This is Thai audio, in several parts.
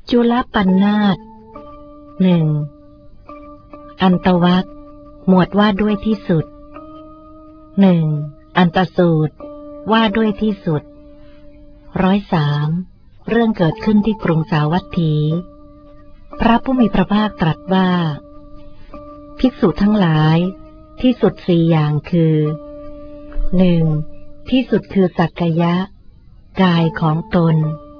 จุลปันนาถ 1. อันตวรรคหมวดว่าด้วยที่สุด 1. อันตสูตรว่าด้วยที่สุด 103 เรื่องเกิดขึ้นที่กรุงสาวัตถี พระผู้มีพระภาคตรัสว่าภิกษุทั้งหลายที่สุดสี่อย่างคือ 1. ที่สุดคือสักกายะกายของตน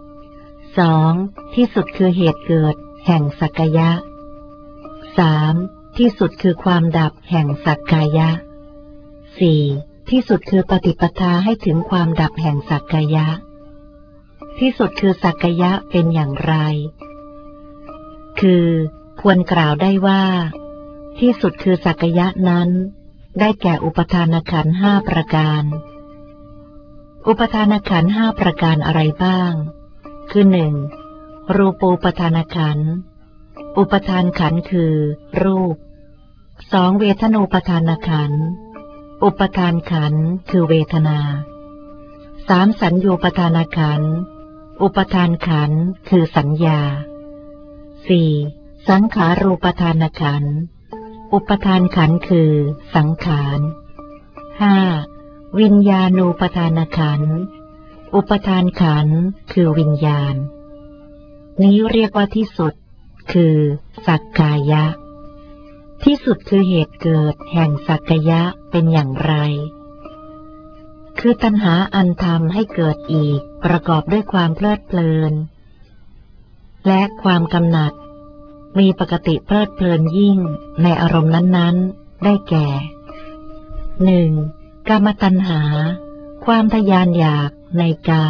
2. ที่สุดคือเหตุเกิดแห่งสักกายะ 3. ที่สุดคือความดับแห่งสักกายะ 4. ที่สุดคือปฏิปทาให้ถึงความดับแห่งสักกายะที่สุดคือสักกายะเป็นอย่างไรคือควรกล่าวได้ว่าที่สุดคือสักกายะนั้นได้แก่อุปทานขันธ์5ประการอุปทานขันธ์5ประการอะไรบ้างคือ 1. รูปูปทานขันธ์อุปทานขันธ์คือรูป 2. เวทนูปทานขันธ์อุปทานขันธ์คือเวทนา 3. สัญญูปทานขันธ์อุปทานขันธ์คือสัญญา 4. สังขารูปทานขันธ์อุปทานขันธ์คือสังขาร 5. วิญญาณูปทานขันธ์อุปทานขันธ์คือวิญญาณนี้เรียกว่าที่สุดคือสักกายะที่สุดคือเหตุเกิดแห่งสักกายะเป็นอย่างไรคือตัณหาอันทำให้เกิดอีกประกอบด้วยความเพลิดเพลินและความกำหนัดมีปกติเพลิดเพลินยิ่งในอารมณ์นั้นๆได้แก่ 1. กามตัณหาความทะยานอยากในกาม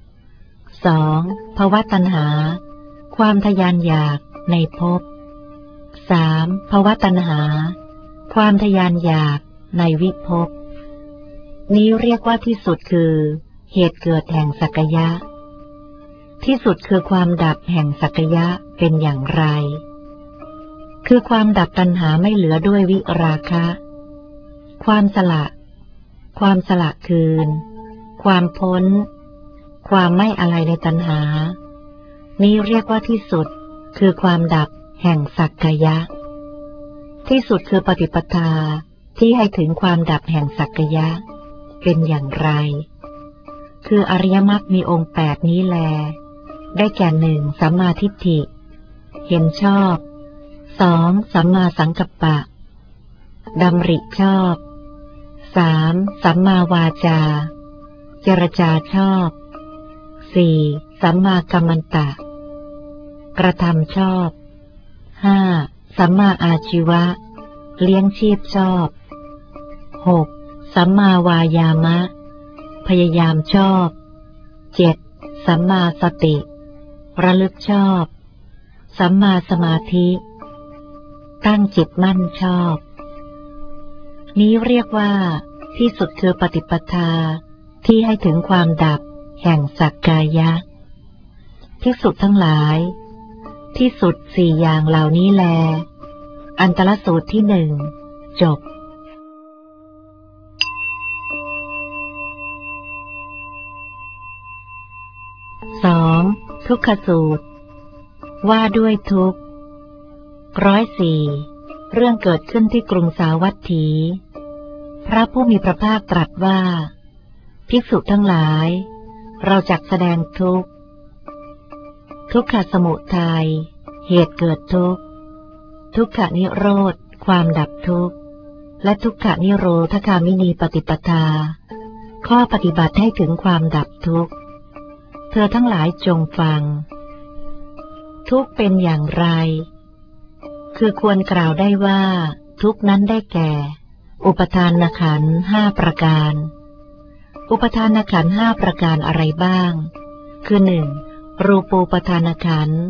2. ภวตัณหาความทะยานอยากในภพ 3. ภวตัณหาความทะยานอยากในวิภพนี้เรียกว่าที่สุดคือเหตุเกิดแห่งสักกายะที่สุดคือความดับแห่งสักกายะเป็นอย่างไรคือความดับตัณหาไม่เหลือด้วยวิราคะ ความสละคืนความพ้นความไม่อะไรในตัณหานี้เรียกว่าที่สุดคือความดับแห่งสักกายะที่สุดคือปฏิปทาที่ให้ถึงความดับแห่งสักกายะเป็นอย่างไรคืออริยมรรคมีองค์8นี้แลได้แก่ 1. สัมมาทิฏฐิเห็นชอบ 2. สัมมาสังกัปปะดำริชอบ 3. สัมมาวาจาเจรจาชอบ 4. สัมมากัมมันตะกระทำชอบ 5. สัมมาอาชีวะเลี้ยงชีพชอบ 6. สัมมาวายามะพยายามชอบ 7. สัมมาสติระลึกชอบสัมมาสมาธิตั้งจิตมั่นชอบนี้เรียกว่าที่สุดคือปฏิปทาที่ให้ถึงความดับแห่งสักกายะภิกษุทั้งหลายที่สุดสี่อย่างเหล่านี้แลอันตรสูตรที่ 1จบ 2. ทุกขสูตรว่าด้วยทุกข์ 104 เรื่องเกิดขึ้นที่กรุงสาวัตถี พระผู้มีพระภาคตรัสว่าภิกษุทั้งหลายเราจักแสดงทุกข์ทุกขสมุทัยเหตุเกิดทุกข์ทุกขนิโรธความดับทุกข์และทุกขนิโรธคามินีปฏิปทาข้อปฏิบัติให้ถึงความดับทุกข์เธอทั้งหลายจงฟังทุกข์เป็นอย่างไรคือควรกล่าวได้ว่าทุกข์นั้นได้แก่อุปทานขันธ์5ประการอุปทานขันธ์5ประการอะไรบ้างคือ 1. รูปูปทานขันธ์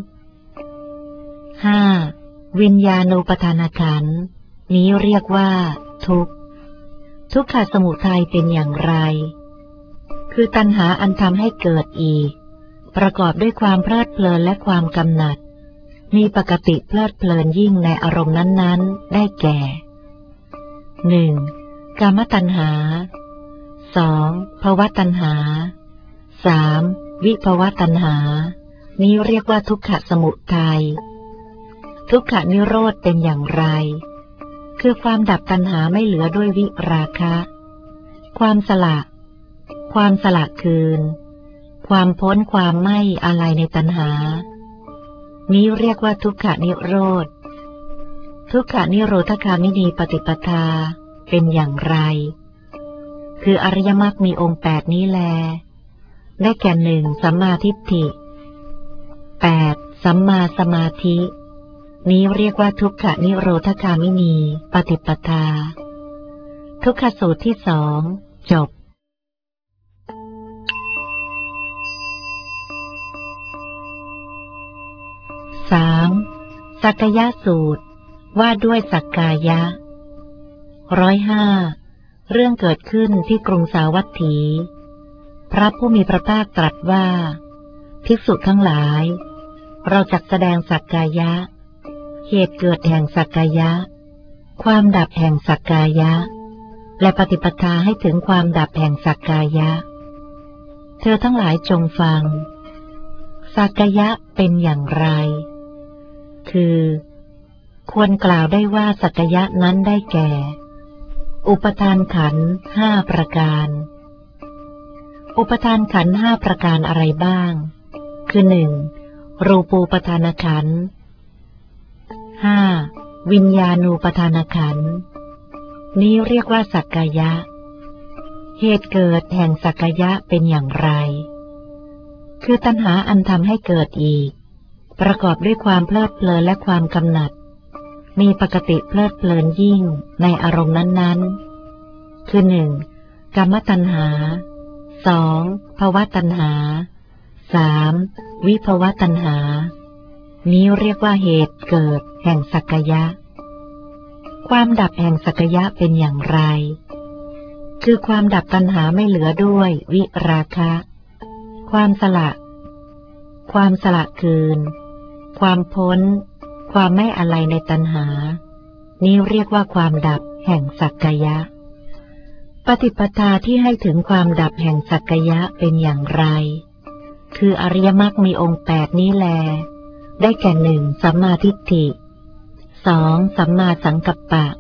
5. วิญญาณูปทานขันธ์นี้เรียกว่าทุกข์ทุกขสมุทัยเป็นอย่างไรคือตัณหาอันทำให้เกิดอีกประกอบด้วยความเพลิดเพลินและความกำหนัดมีปกติเพลิดเพลินยิ่งในอารมณ์นั้นๆได้แก่ 1. กามตัณหา 2. ภวตัณหา 3. วิภวตัณหานี้เรียกว่าทุกขสมุทัยทุกขนิโรธเป็นอย่างไรคือความดับตัณหาไม่เหลือด้วยวิราคะ ความสละคืนความพ้นความไม่อะไรในตัณหานี้เรียกว่าทุกขนิโรธทุกขนิโรธคามินีปฏิปทาเป็นอย่างไรคืออริยมรรคมีองค์8นี้แลได้แก่ 1. สัมมาทิฏฐิ 8. สัมมาสมาธินี้เรียกว่าทุกขนิโรธคามินีปฏิปทาทุกขสูตรที่2จบ3. สักกายสูตรว่าด้วยสักกายะ105เรื่องเกิดขึ้นที่กรุงสาวัตถีพระผู้มีพระภาคตรัสว่าภิกษุทั้งหลายเราจักแสดงสักกายะเหตุเกิดแห่งสักกายะความดับแห่งสักกายะและปฏิปทาให้ถึงความดับแห่งสักกายะเธอทั้งหลายจงฟังสักกายะเป็นอย่างไรคือควรกล่าวได้ว่าสักกายะนั้นได้แก่อุปทานขันธ์5ประการอุปทานขันธ์5ประการอะไรบ้างคือ 1. รูปูปทานขันธ์ 5. วิญญาณูปทานขันธ์นี้เรียกว่าสักกายะเหตุเกิดแห่งสักกายะเป็นอย่างไรคือตัณหาอันทำให้เกิดอีกประกอบด้วยความเพลิดเพลินและความกำหนัดมีปกติเพลิดเพลินยิ่งในอารมณ์นั้นๆคือ 1. กามตัณหา 2. ภวตัณหา 3. วิภวตัณหานี้เรียกว่าเหตุเกิดแห่งสักกายะความดับแห่งสักกายะเป็นอย่างไรคือความดับตัณหาไม่เหลือด้วยวิราคะความสละคืนความพ้นความไม่อะไรในตัณหานี้เรียกว่าความดับแห่งสักกายะปฏิปทาที่ให้ถึงความดับแห่งสักกายะเป็นอย่างไรคืออริยมรรคมีองค์8นี้แลได้แก่ 1. สัมมาทิฏฐิ 2. สัมมาสังกัปปะ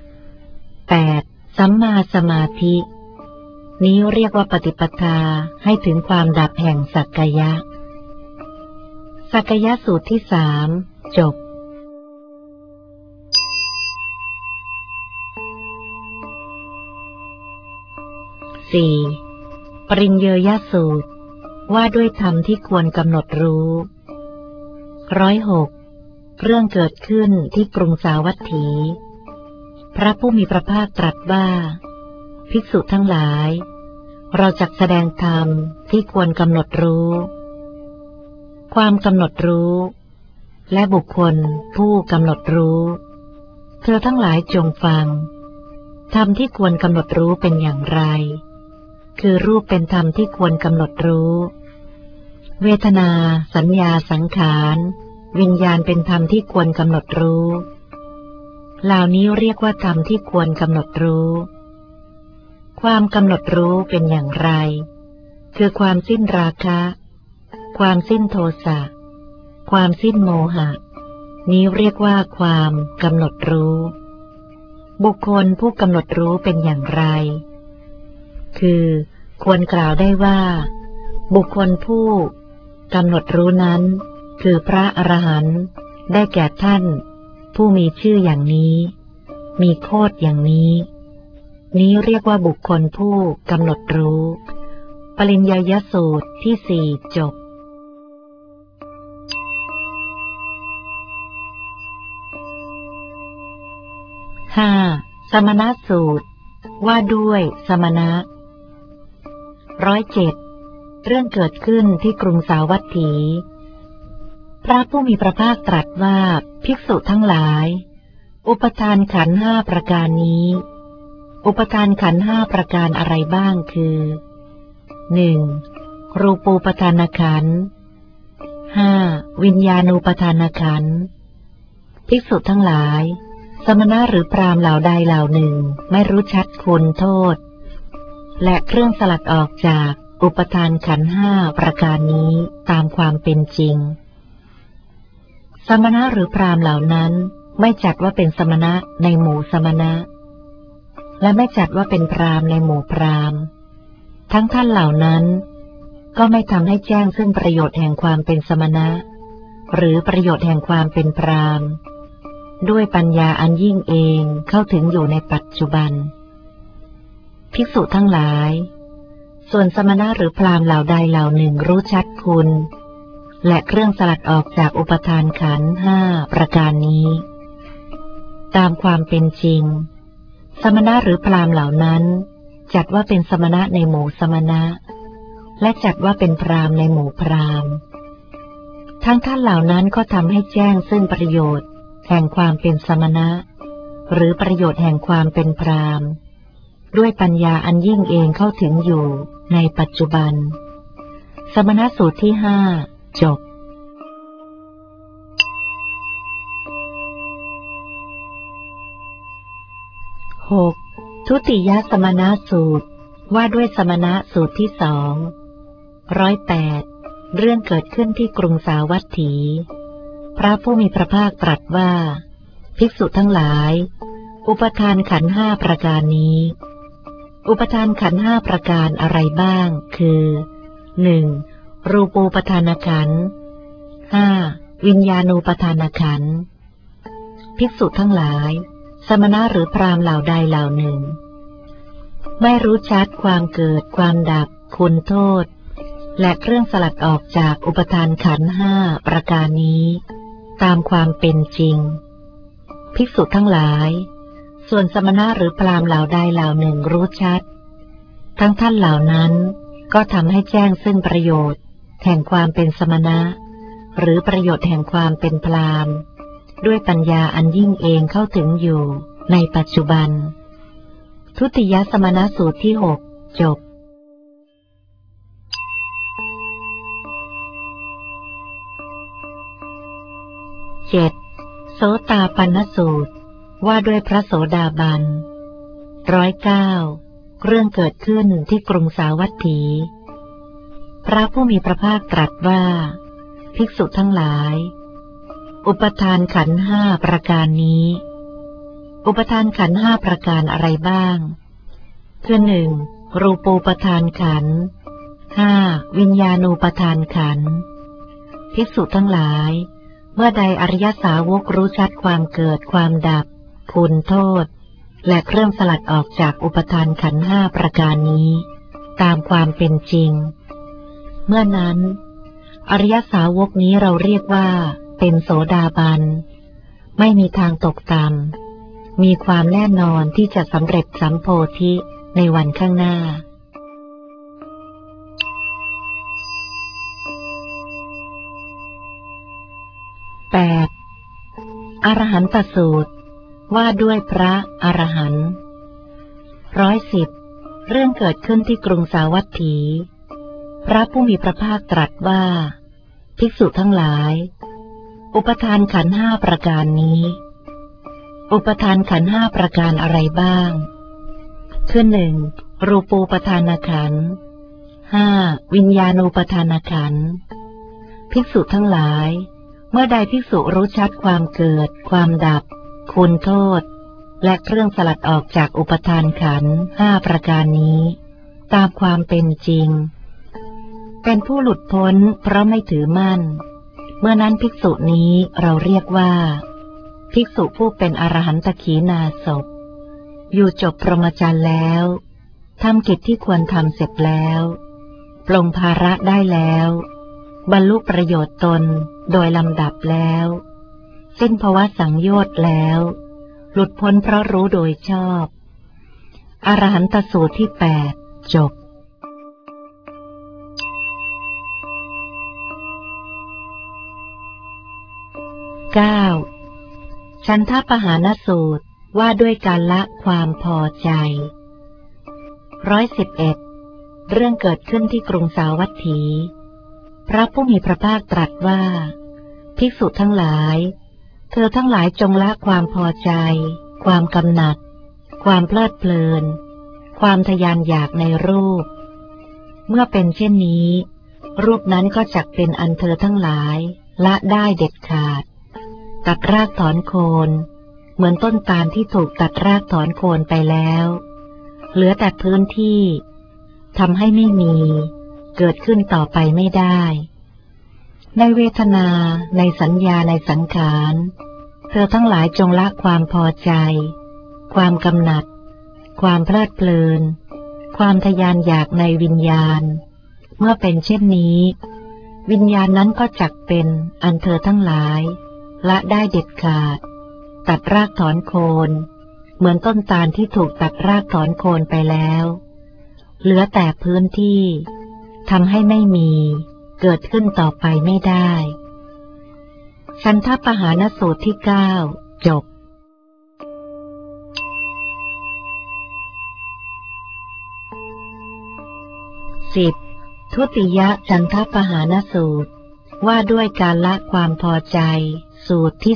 8. สัมมาสมาธินี้เรียกว่าปฏิปทาให้ถึงความดับแห่งสักกายะสักกายสูตรที่3จบ4. ปริญเยยสูตรว่าด้วยธรรมที่ควรกำหนดรู้106เรื่องเกิดขึ้นที่กรุงสาวัตถีพระผู้มีพระภาคตรัสว่าภิกษุทั้งหลายเราจักแสดงธรรมที่ควรกำหนดรู้ความกำหนดรู้และบุคคลผู้กำหนดรู้เธอทั้งหลายจงฟังธรรมที่ควรกำหนดรู้เป็นอย่างไรคือรูปเป็นธรรมที่ควรกำหนดรู้เวทนาสัญญาสังขารวิญญาณเป็นธรรมที่ควรกำหนดรู้เหล่านี้เรียกว่าธรรมที่ควรกำหนดรู้ความกำหนดรู้เป็นอย่างไรคือความสิ้นราคะความสิ้นโทสะความสิ้นโมหะนี้เรียกว่าความกำหนดรู้บุคคลผู้กำหนดรู้เป็นอย่างไรคือควรกล่าวได้ว่าบุคคลผู้กำหนดรู้นั้นคือพระอรหันต์ได้แก่ท่านผู้มีชื่ออย่างนี้มีโคตรอย่างนี้นี้เรียกว่าบุคคลผู้กำหนดรู้ปริญญยสูตรที่4จบ5. สมณสูตรว่าด้วยสมณะ107เรื่องเกิดขึ้นที่กรุงสาวัตถีพระผู้มีพระภาคตรัสว่าภิกษุทั้งหลายอุปทานขันธ์5ประการนี้อุปทานขันธ์5ประการอะไรบ้างคือ 1. รูปูปทานขันธ์ 5. วิญญาณูปทานขันธ์ภิกษุทั้งหลายสมณะหรือพราหมณ์เหล่าใดเหล่าหนึ่งไม่รู้ชัดคุณโทษและเครื่องสลัดออกจากอุปทานขันธ์ห้าประการนี้ตามความเป็นจริงสมณะหรือพราหมณ์เหล่านั้นไม่จัดว่าเป็นสมณะในหมู่สมณะและไม่จัดว่าเป็นพราหมณ์ในหมู่พราหมณ์ทั้งท่านเหล่านั้นก็ไม่ทำให้แจ้งซึ่งประโยชน์แห่งความเป็นสมณะหรือประโยชน์แห่งความเป็นพราหมณ์ด้วยปัญญาอันยิ่งเองเข้าถึงอยู่ในปัจจุบันภิกษุทั้งหลายส่วนสมณะหรือพราหมณ์เหล่าใดเหล่าหนึ่งรู้ชัดคุณและเครื่องสลัดออกจากอุปทานขันธ์ห้าประการนี้ตามความเป็นจริงสมณะหรือพราหมณ์เหล่านั้นจัดว่าเป็นสมณะในหมู่สมณะและจัดว่าเป็นพราหมณ์ในหมู่พราหมณ์ทั้งท่านเหล่านั้นก็ทำให้แจ้งซึ่งประโยชน์แห่งความเป็นสมณะหรือประโยชน์แห่งความเป็นพราหมณ์ด้วยปัญญาอันยิ่งเองเข้าถึงอยู่ในปัจจุบันสมณสูตรที่ห้าจบ6. ทุติยสมณสูตรว่าด้วยสมณสูตรที่208เรื่องเกิดขึ้นที่กรุงสาวัตถีพระผู้มีพระภาคตรัสว่าภิกษุทั้งหลายอุปทานขันธ์ห้าประการนี้อุปทานขันธ์ห้าประการอะไรบ้างคือ 1. รูปูปทานขันธ์ 5. วิญญาณูปทานขันธ์ภิกษุทั้งหลายสมณะหรือพราหมณ์เหล่าใดเหล่าหนึ่งไม่รู้ชัดความเกิดความดับคุณโทษและเครื่องสลัดออกจากอุปทานขันธ์ห้าประการนี้ตามความเป็นจริงภิกษุทั้งหลายส่วนสมณะหรือพราหมณ์เหล่าใดเหล่าหนึ่งรู้ชัดทั้งท่านเหล่านั้นก็ทำให้แจ้งซึ่งประโยชน์แห่งความเป็นสมณะหรือประโยชน์แห่งความเป็นพราหมณ์ด้วยปัญญาอันยิ่งเองเข้าถึงอยู่ในปัจจุบันทุติยสมณสูตรที่6จบ7. โสตาปันนสูตรว่าด้วยพระโสดาบัน109เรื่องเกิดขึ้นที่กรุงสาวัตถีพระผู้มีพระภาคตรัสว่าภิกษุทั้งหลายอุปทานขันธ์ห้าประการนี้อุปทานขันธ์ห้าประการอะไรบ้างคือ 1. รูปูปทานขันธ์ 5. วิญญาณูปทานขันธ์ภิกษุทั้งหลายเมื่อใดอริยสาวกรู้ชัดความเกิดความดับคุณโทษและเครื่องสลัดออกจากอุปทานขันธ์ห้าประการนี้ตามความเป็นจริงเมื่อนั้นอริยสาวกนี้เราเรียกว่าเป็นโสดาบันไม่มีทางตกต่ำมีความแน่นอนที่จะสำเร็จสัมโพธิในวันข้างหน้า8. อรหันตสูตรว่าด้วยพระอรหันต์110เรื่องเกิดขึ้นที่กรุงสาวัตถีพระผู้มีพระภาคตรัสว่าภิกษุทั้งหลายอุปทานขันธ์ห้าประการนี้อุปทานขันธ์ห้าประการอะไรบ้างคือ 1. รูปูปทานขันธ์ 5. วิญญาณูปทานขันธ์ภิกษุทั้งหลายเมื่อใดภิกษุรู้ชัดความเกิดความดับคุณโทษและเครื่องสลัดออกจากอุปทานขันธ์ห้าประการนี้ตามความเป็นจริงเป็นผู้หลุดพ้นเพราะไม่ถือมั่นเมื่อนั้นภิกษุนี้เราเรียกว่าภิกษุผู้เป็นอรหันตขีณาสพอยู่จบพรหมจรรย์แล้วทำกิจที่ควรทำเสร็จแล้วปลงภาระได้แล้วบรรลุประโยชน์ตนโดยลำดับแล้วสิ้นภวสังโยชน์แล้วหลุดพ้นเพราะรู้โดยชอบอรหันตสูตรที่8จบ9. ฉันทปหานสูตรว่าด้วยการละความพอใจ111เรื่องเกิดขึ้นที่กรุงสาวัตถีพระผู้มีพระภาคตรัสว่าภิกษุทั้งหลายเธอทั้งหลายจงละความพอใจความกำหนัดความเพลิดเพลินความทยานอยากในรูปเมื่อเป็นเช่นนี้รูปนั้นก็จักเป็นอันเธอทั้งหลายละได้เด็ดขาดตัดรากถอนโคนเหมือนต้นตาลที่ถูกตัดรากถอนโคนไปแล้วเหลือแต่พื้นที่ทำให้ไม่มีเกิดขึ้นต่อไปไม่ได้ในเวทนาในสัญญาในสังขารเธอทั้งหลายจงละความพอใจความกำหนัดความเพลิดเพลินความทยานอยากในวิญญาณเมื่อเป็นเช่นนี้วิญญาณนั้นก็จักเป็นอันเธอทั้งหลายละได้เด็ดขาดตัดรากถอนโคนเหมือนต้นตาลที่ถูกตัดรากถอนโคนไปแล้วเหลือแต่พื้นที่ทำให้ไม่มีเกิดขึ้นต่อไปไม่ได้ฉันทปหานสูตรที่ 9 จบ10ทุติยฉันทปหานสูตรว่าด้วยการละความพอใจสูตรที่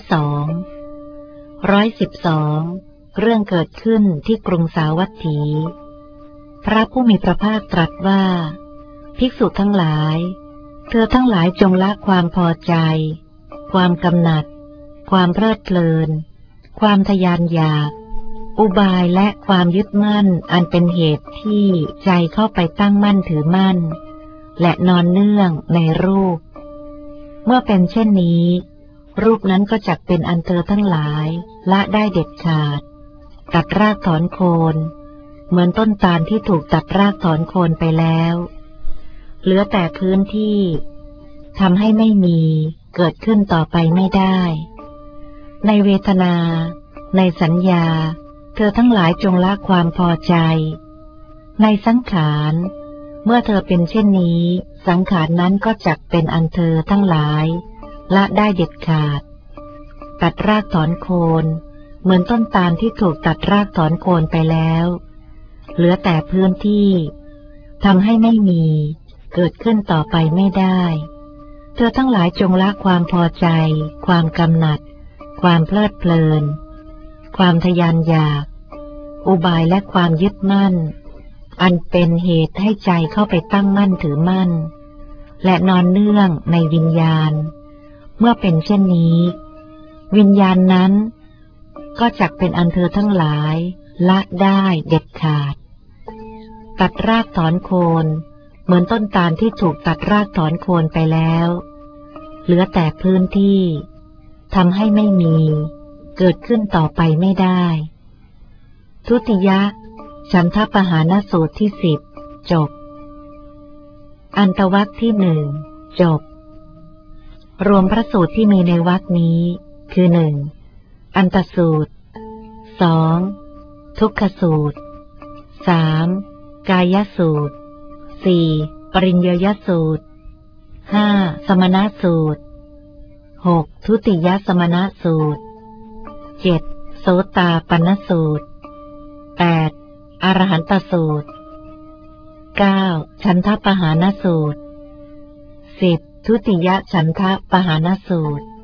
212เรื่องเกิดขึ้นที่กรุงสาวัตถีพระผู้มีพระภาคตรัสว่าภิกษุทั้งหลายเธอทั้งหลายจงละความพอใจความกำหนัดความเพลิดเพลินความทยานอยากอุบายและความยึดมั่นอันเป็นเหตุที่ใจเข้าไปตั้งมั่นถือมั่นและนอนเนื่องในรูปเมื่อเป็นเช่นนี้รูปนั้นก็จักเป็นอันเธอทั้งหลายละได้เด็ดขาดตัดรากถอนโคนเหมือนต้นตาลที่ถูกตัดรากถอนโคนไปแล้วเหลือแต่พื้นที่ทำให้ไม่มีเกิดขึ้นต่อไปไม่ได้ในเวทนาในสัญญาเธอทั้งหลายจงละความพอใจในสังขารเมื่อเธอเป็นเช่นนี้สังขารนั้นก็จักเป็นอันเธอทั้งหลายละได้เด็ดขาดตัดรากถอนโคนเหมือนต้นตาลที่ถูกตัดรากถอนโคนไปแล้วเหลือแต่พื้นที่ทำให้ไม่มีเกิดขึ้นต่อไปไม่ได้เธอทั้งหลายจงละความพอใจความกำหนัดความเพลิดเพลินความทยานอยากอุบายและความยึดมั่นอันเป็นเหตุให้ใจเข้าไปตั้งมั่นถือมั่นและนอนเนื่องในวิญญาณเมื่อเป็นเช่นนี้วิญญาณนั้นก็จักเป็นอันเธอทั้งหลายละได้เด็ดขาดตัดรากถอนโคนเหมือนต้นตาลที่ถูกตัดรากถอนโคนไปแล้วเหลือแต่พื้นที่ทำให้ไม่มีเกิดขึ้นต่อไปไม่ได้ทุติยฉันทปหานสูตรที่ 10จบอันตวรรคที่ 1จบรวมพระสูตรที่มีในวรรคนี้คือ 1. อันตสูตร 2. ทุกขสูตร 3. กายสูตร 4. ปริญญยสูตร 5. สมณสูตร 6. ทุติยสมณสูตร 7. โสตาปันนสูตร 8. อรหันตสูตร 9. ฉันทปหานสูตร 10. ทุติยฉันทปหานสูตร